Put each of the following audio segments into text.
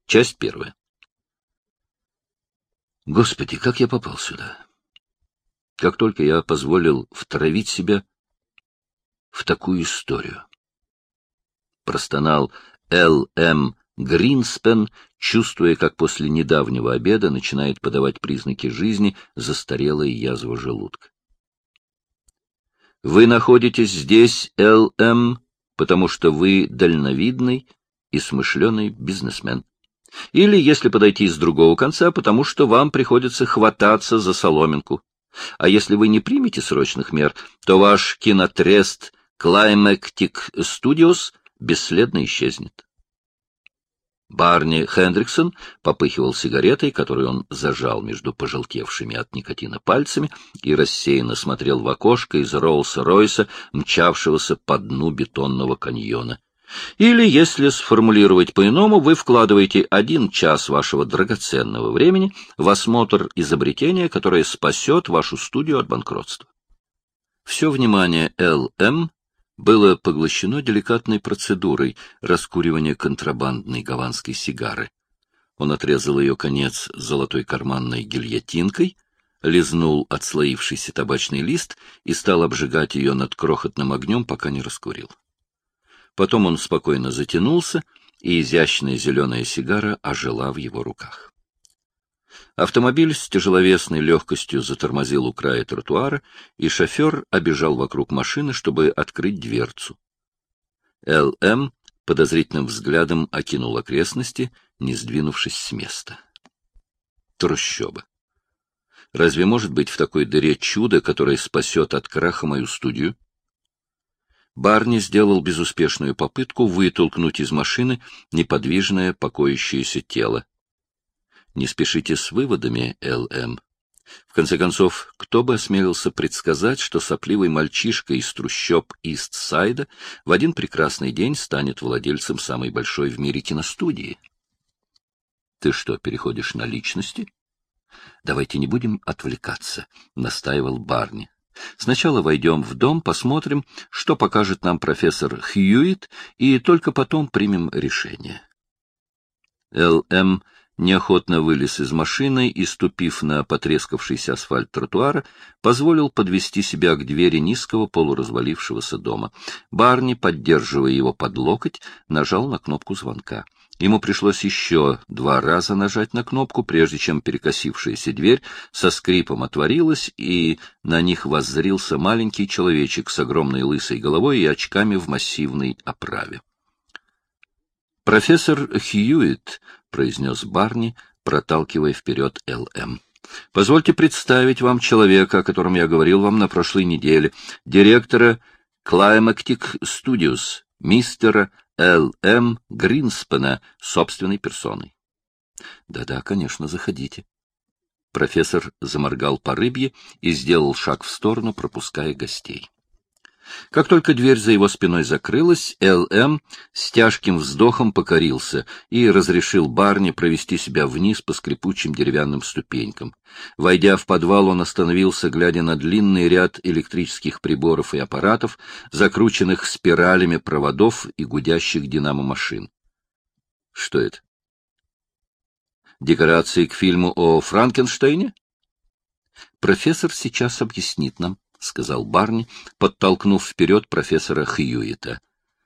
Часть первая. Господи, как я попал сюда? Как только я позволил втравить себя в такую историю. Простонал Л.М. Гринспен, чувствуя, как после недавнего обеда начинает подавать признаки жизни застарелая язва желудка. Вы находитесь здесь, Л.М., потому что вы дальновидный и смышленый бизнесмен. Или, если подойти с другого конца, потому что вам приходится хвататься за соломинку. А если вы не примете срочных мер, то ваш кинотрест Climactic Studios бесследно исчезнет. Барни Хендриксон попыхивал сигаретой, которую он зажал между пожелтевшими от никотина пальцами, и рассеянно смотрел в окошко из Роллс-Ройса, мчавшегося по дну бетонного каньона. Или, если сформулировать по-иному, вы вкладываете 1 час вашего драгоценного времени в осмотр изобретения, которое спасет вашу студию от банкротства. Все внимание Л.М. было поглощено деликатной процедурой раскуривания контрабандной гаванской сигары. Он отрезал ее конец золотой карманной гильотинкой, лизнул отслоившийся табачный лист и стал обжигать ее над крохотным огнем, пока не раскурил. Потом он спокойно затянулся, и изящная зеленая сигара ожила в его руках. Автомобиль с тяжеловесной легкостью затормозил у края тротуара, и шофер обежал вокруг машины, чтобы открыть дверцу. Л.М. подозрительным взглядом окинул окрестности, не сдвинувшись с места. Трущоба. Разве может быть в такой дыре чудо, которое спасет от краха мою студию? Барни сделал безуспешную попытку вытолкнуть из машины неподвижное покоящееся тело. Не спешите с выводами, Л.М. В конце концов, кто бы осмелился предсказать, что сопливый мальчишка из трущоб Ист-Сайда в один прекрасный день станет владельцем самой большой в мире киностудии? Ты что, переходишь на личности? Давайте не будем отвлекаться, настаивал Барни. Сначала войдем в дом, посмотрим, что покажет нам профессор Хьюитт, и только потом примем решение. Л.М. неохотно вылез из машины и, ступив на потрескавшийся асфальт тротуара, позволил подвести себя к двери низкого полуразвалившегося дома. Барни, поддерживая его под локоть, нажал на кнопку звонка. Ему пришлось еще 2 раза нажать на кнопку, прежде чем перекосившаяся дверь со скрипом отворилась, и на них воззрился маленький человечек с огромной лысой головой и очками в массивной оправе. «Профессор Хьюитт», — произнес Барни, проталкивая вперед Л.М. — «позвольте представить вам человека, о котором я говорил вам на прошлой неделе, директора Climactic Studios, мистера Л.М. Гринспена собственной персоной». «Да-да, конечно, заходите». Профессор заморгал по рыбье и сделал шаг в сторону, пропуская гостей. Как только дверь за его спиной закрылась, Л.М. с тяжким вздохом покорился и разрешил Барни провести себя вниз по скрипучим деревянным ступенькам. Войдя в подвал, он остановился, глядя на длинный ряд электрических приборов и аппаратов, закрученных спиралями проводов и гудящих динамомашин. Что это? Декорации к фильму о Франкенштейне? Профессор сейчас объяснит нам, — сказал Барни, подтолкнув вперед профессора Хьюитта.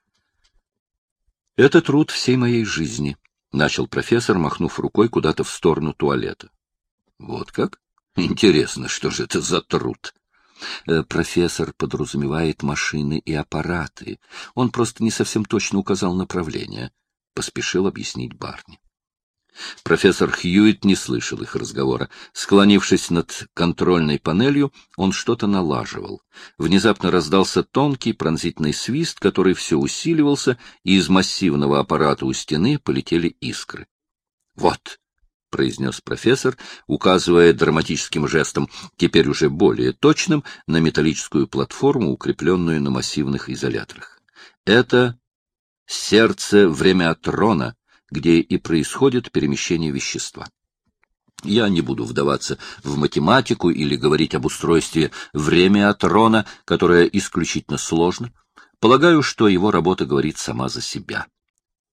«Это труд всей моей жизни», — начал профессор, махнув рукой куда-то в сторону туалета. «Вот как? Интересно, что же это за труд?» «Профессор подразумевает машины и аппараты. Он просто не совсем точно указал направление», — поспешил объяснить Барни. Профессор Хьюитт не слышал их разговора. Склонившись над контрольной панелью, он что-то налаживал. Внезапно раздался тонкий пронзительный свист, который все усиливался, и из массивного аппарата у стены полетели искры. «Вот», — произнес профессор, указывая драматическим жестом, теперь уже более точным, на металлическую платформу, укрепленную на массивных изоляторах. «Это сердце времяотрона, где и происходит перемещение вещества. Я не буду вдаваться в математику или говорить об устройстве времяотрона, которое исключительно сложно. Полагаю, что его работа говорит сама за себя.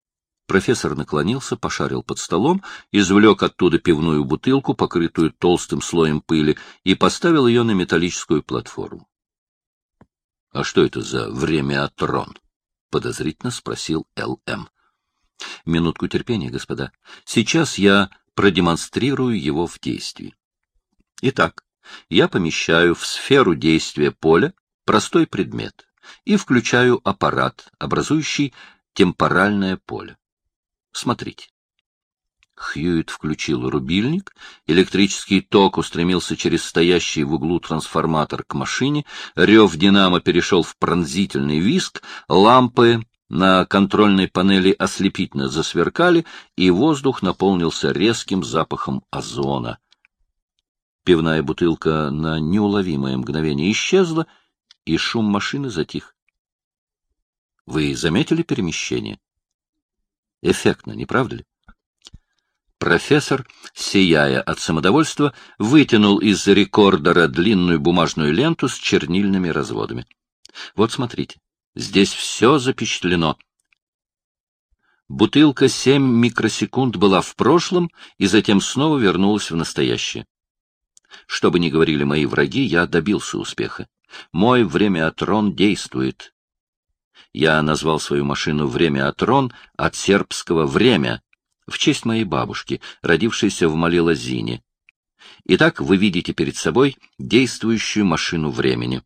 Профессор наклонился, пошарил под столом, извлек оттуда пивную бутылку, покрытую толстым слоем пыли, и поставил ее на металлическую платформу. — А что это за времяотрон? — подозрительно спросил Л.М. — Минутку терпения, господа. Сейчас я продемонстрирую его в действии. Итак, я помещаю в сферу действия поля простой предмет и включаю аппарат, образующий темпоральное поле. Смотрите. Хьюитт включил рубильник, электрический ток устремился через стоящий в углу трансформатор к машине, рев динамо перешел в пронзительный визг, лампы на контрольной панели ослепительно засверкали, и воздух наполнился резким запахом озона. Пивная бутылка на неуловимое мгновение исчезла, и шум машины затих. Вы заметили перемещение? Эффектно, не правда ли? Профессор, сияя от самодовольства, вытянул из рекордера длинную бумажную ленту с чернильными разводами. Вот смотрите, здесь все запечатлено. Бутылка 7 микросекунд была в прошлом и затем снова вернулась в настоящее. Что бы ни говорили мои враги, я добился успеха. Мой времяотрон действует. Я назвал свою машину «Времяотрон» от сербского «время», в честь моей бабушки, родившейся в Малилазине. Итак, вы видите перед собой действующую машину времени.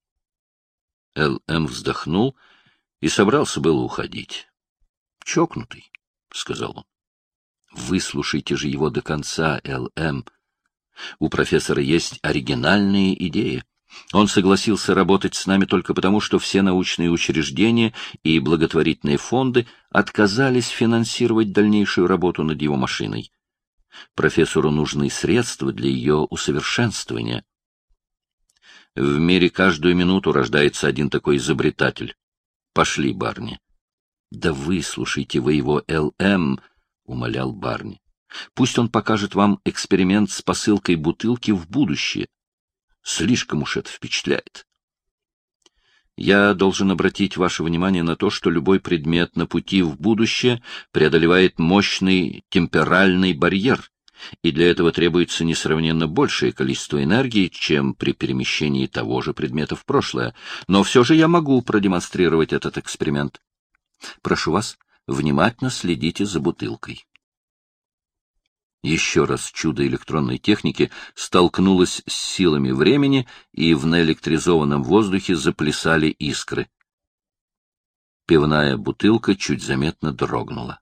Л.М. вздохнул и собрался было уходить. — Чокнутый, — сказал он. — Выслушайте же его до конца, Л.М. У профессора есть оригинальные идеи. Он согласился работать с нами только потому, что все научные учреждения и благотворительные фонды отказались финансировать дальнейшую работу над его машиной. Профессору нужны средства для ее усовершенствования. В мире каждую минуту рождается один такой изобретатель. Пошли, Барни. — Да выслушайте вы его, Л.М., — умолял Барни. — Пусть он покажет вам эксперимент с посылкой бутылки в будущее. Слишком уж это впечатляет. Я должен обратить ваше внимание на то, что любой предмет на пути в будущее преодолевает мощный темпоральный барьер, и для этого требуется несравненно большее количество энергии, чем при перемещении того же предмета в прошлое. Но все же я могу продемонстрировать этот эксперимент. Прошу вас, внимательно следите за бутылкой. Еще раз чудо электронной техники столкнулось с силами времени, и в наэлектризованном воздухе заплясали искры. Пивная бутылка чуть заметно дрогнула.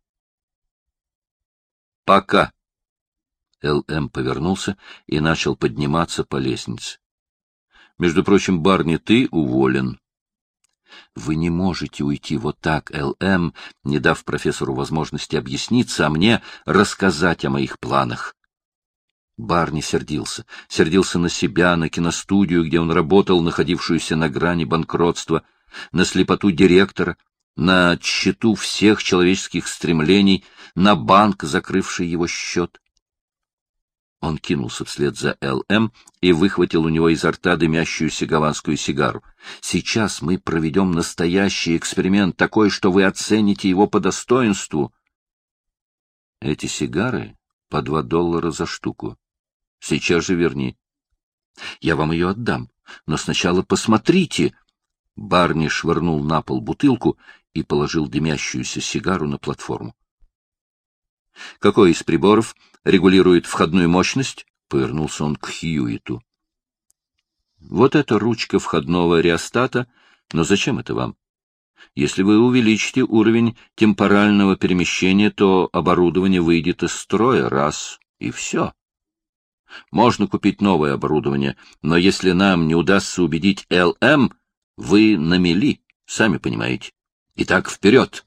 «Пока!» Л.М. повернулся и начал подниматься по лестнице. «Между прочим, Барни, ты уволен». Вы не можете уйти вот так, Л.М., не дав профессору возможности объясниться, а мне рассказать о моих планах. Барни сердился. Сердился на себя, на киностудию, где он работал, находившуюся на грани банкротства, на слепоту директора, на тщету всех человеческих стремлений, на банк, закрывший его счет. Он кинулся вслед за Л.М. и выхватил у него изо рта дымящуюся гаванскую сигару. «Сейчас мы проведем настоящий эксперимент, такой, что вы оцените его по достоинству». «Эти сигары по $2 за штуку. Сейчас же верни». «Я вам ее отдам, но сначала посмотрите». Барни швырнул на пол бутылку и положил дымящуюся сигару на платформу. «Какой из приборов регулирует входную мощность?» — повернулся он к Хьюиту. «Вот это ручка входного реостата, но зачем это вам? Если вы увеличите уровень темпорального перемещения, то оборудование выйдет из строя раз, и все. Можно купить новое оборудование, но если нам не удастся убедить Л.М., вы на мели, сами понимаете. Итак, вперед!»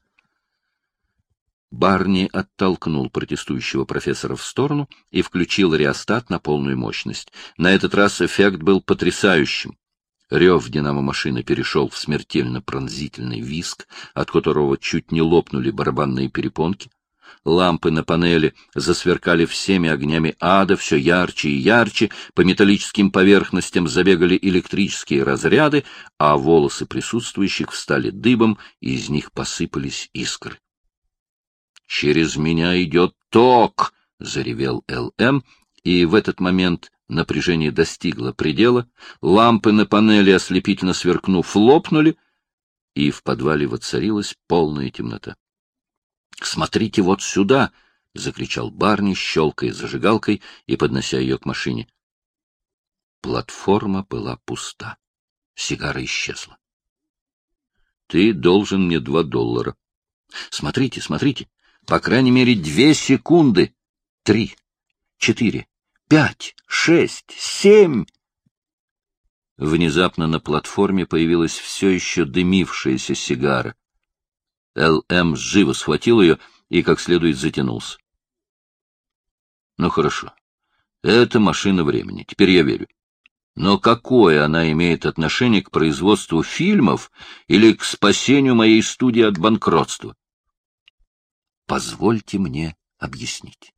Барни оттолкнул протестующего профессора в сторону и включил реостат на полную мощность. На этот раз эффект был потрясающим. Рев динамо-машины перешел в смертельно пронзительный визг, от которого чуть не лопнули барабанные перепонки. Лампы на панели засверкали всеми огнями ада, все ярче и ярче, по металлическим поверхностям забегали электрические разряды, а волосы присутствующих встали дыбом, и из них посыпались искры. «Через меня идет ток!» — заревел Л.М., и в этот момент напряжение достигло предела, лампы на панели, ослепительно сверкнув, лопнули, и в подвале воцарилась полная темнота. — Смотрите вот сюда! — закричал Барни, щелкая зажигалкой и поднося ее к машине. Платформа была пуста. Сигара исчезла. — Ты должен мне $2. — Смотрите, смотрите! По крайней мере 2 секунды! 3, 4, 5, 6, 7... Внезапно на платформе появилась все еще дымившаяся сигара. Л.М. живо схватил ее и как следует затянулся. — Ну, хорошо. Это машина времени. Теперь я верю. Но какое она имеет отношение к производству фильмов или к спасению моей студии от банкротства? Позвольте мне объяснить.